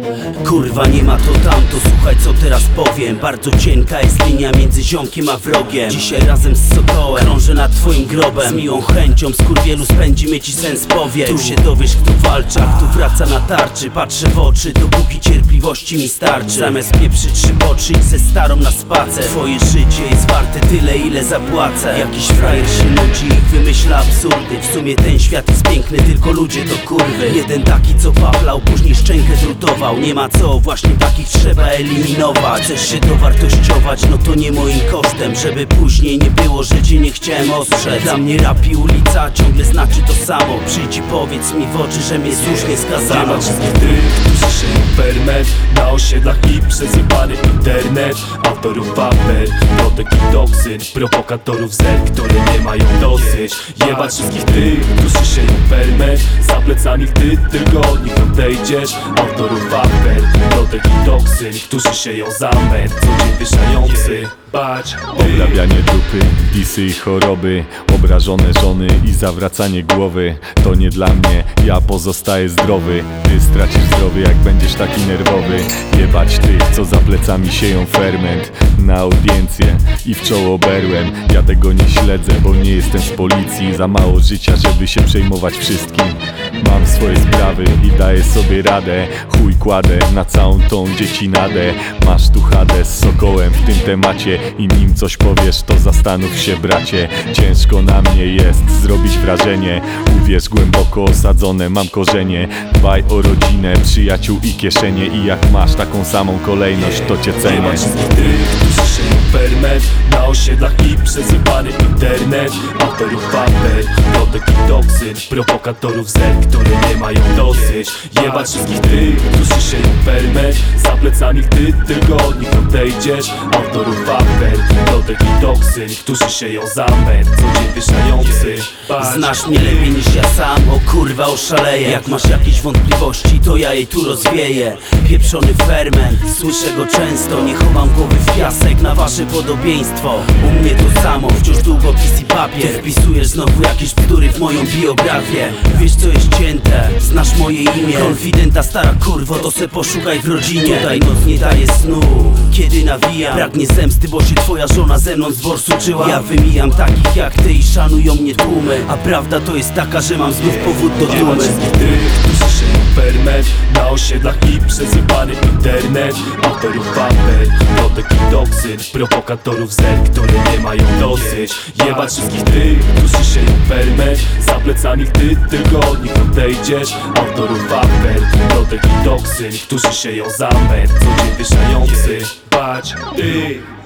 Kurwa nie ma to tamto, słuchaj co teraz powiem. Bardzo cienka jest linia między ziomkiem a wrogiem. Dzisiaj razem z Sokołem krążę nad twoim grobem. Z miłą chęcią skurwielu spędzimy ci sens powiek. Tu się dowiesz kto walczy, a kto wraca na tarczy. Patrzę w oczy, dopóki cierpliwości mi starczy. Zamiast pieprzyć szyboczyć ze starą na spacer. Twoje życie jest warte tyle ile zapłacę. Jakiś frajer się nudzi i wymyśla absurdy. W sumie ten świat jest piękny, tylko ludzie to kurwy. Jeden taki co paplał, później szczękę drutował. Nie ma co, właśnie takich trzeba eliminować. Chcesz się dowartościować, no to nie moim kosztem. Żeby później nie było, że cię nie chciałem ostrzec. Dla mnie rap i ulica ciągle znaczy to samo. Przyjdź i powiedz mi w oczy, że mnie słusznie skazano. Nie ma wszystkich tych, którzy szyją ferment na osiedlach i przezjebany internet. Autorów waper, plotek i toksyn, prowokatorów zer, które nie mają dosyć. Jebać wszystkich tych, którzy szyją ferment za plecami, gdy tylko od nich odejdziesz. Autorów waper, plotek i toksyn, którzy sieją zamęt, co dzień wyszający. Bać Obrabianie dupy, disy i choroby, obrażone żony i zawracanie głowy. To nie dla mnie, ja pozostaję zdrowy. Ty stracisz zdrowie jak będziesz taki nerwowy. Jebać tych, co za plecami sieją ferment na audiencję i w czoło berłem. Ja tego nie śledzę, bo nie jestem z policji. Za mało życia, żeby się przejmować wszystkim. Mam swoje sprawy i daję sobie radę. Chuj kładę na całą tą dziecinadę. Masz tu Hades z Sokołem w tym temacie i nim coś powiesz, to zastanów się bracie. Ciężko na mnie jest zrobić wrażenie. Uwierz, głęboko osadzone mam korzenie. Dbaj o rodzinę, przyjaciół i kieszenie. I jak masz taką samą kolejność, to cię Nie ma cenię. wszystkich tych, którzy szyją ferment na osiedlach i przezjebany internet. Autorów waper, plotek i toksyn, prowokatorów zer, które nie mają dosyć. Jebać wszystkich tych, którzy szyją ferment za plecami, gdy tylko od nich odejdziesz. Autorów waper, plotek i toksyn, którzy sieją zamęt, co dzień wyszający. Znasz mnie lepiej niż ja sam, o kurwa oszaleję. Jak masz jakieś wątpliwości, to ja jej tu rozwieję. Pieprzony ferment, słyszę go często. Nie chowam głowy w piasek na wasze podobieństwo. U mnie to samo, wciąż długopis i papier. Ty wpisujesz znowu jakieś bzdury w moją biografię. Wiesz co jest cięte, znasz moje imię. Konfidenta stara kurwo, to se poszukaj w rodzinie. Tutaj noc nie daje snu, kiedy nawijam. Pragnie zemsty, bo się twoja żona ze mną z worsu czyła. Ja wymijam takich jak ty i szanują mnie tłumy. A prawda to jest taka, że mam znów powód do Nie ma dumy. wszystkich tych, którzy szyją ferment na osiedlach i przezjebany internet. Autorów waper, plotek i toksyn, prowokatorów zer, które nie mają dosyć. Jebać wszystkich tych, którzy szyją ferment za plecami, gdy tylko od nich odejdziesz. Autorów waper, plotek i toksyn, którzy sieją zamęt, co dzień wyszający. Bać ty.